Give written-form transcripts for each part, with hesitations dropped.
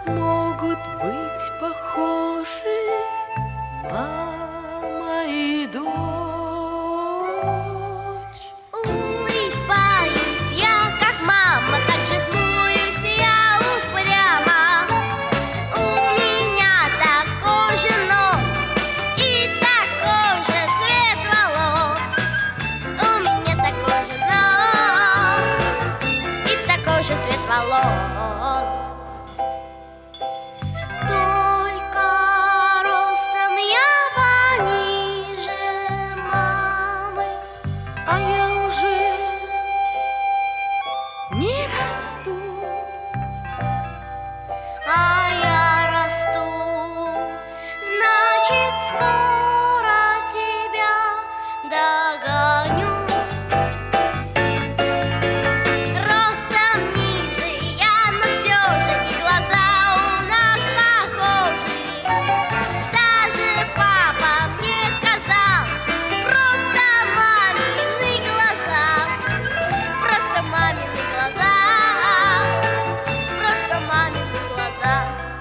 могут быть похожи мама и дочь? Улыбаюсь я, как мама, так же хмурюсь я упрямо. У меня такой же нос и такой же цвет волос. У меня такой же нос и такой же цвет волос. Только ростом я пониже мамы. А я уже не расту. А я расту, значит, скоро тебя догоню. Ростом ниже я, но все же и глаза у нас похожи. Даже папа мне сказал, просто мамины глаза, просто мамины глаза, просто мамины глаза.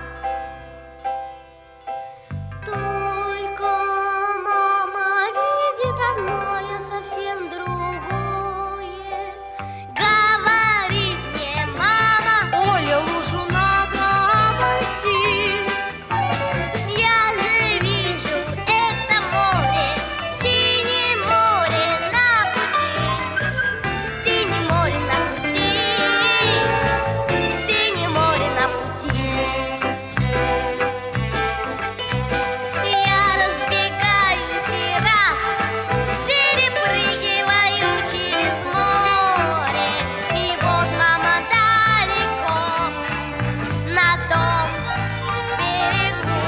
Только мама видит одно, я совсем другое. Говорит мне мама: Оля, лужу надо обойти. я же вижу это море, синее море на пути, синее море на пути, синее море на пути. Я разбегаюсь и раз перепрыгиваю через море, и вот мама далеко на том берегу.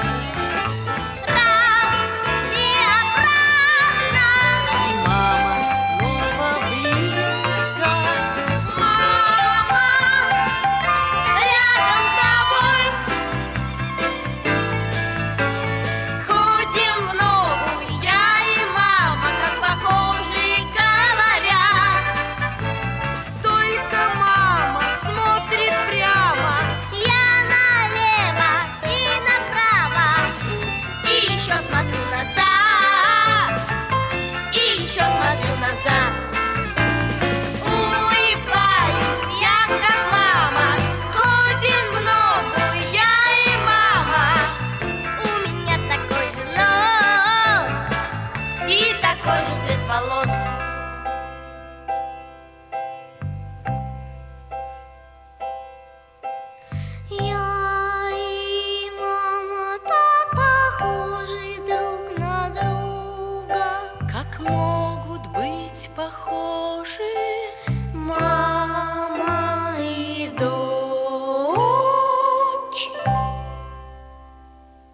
Раз и обратно, И мама снова близко. мама рядом с тобой. Ходим в ногу я и мама, как похожи говорят. Только мама смотрит прямо. Я налево и направо, и еще смотрю назад, и еще смотрю назад. Улыбаюсь я, как мама, ходим в ногу я и мама. У меня такой же нос и такой же цвет волос. Я и мама так похожи друг на друга. Как могут быть похожи Мама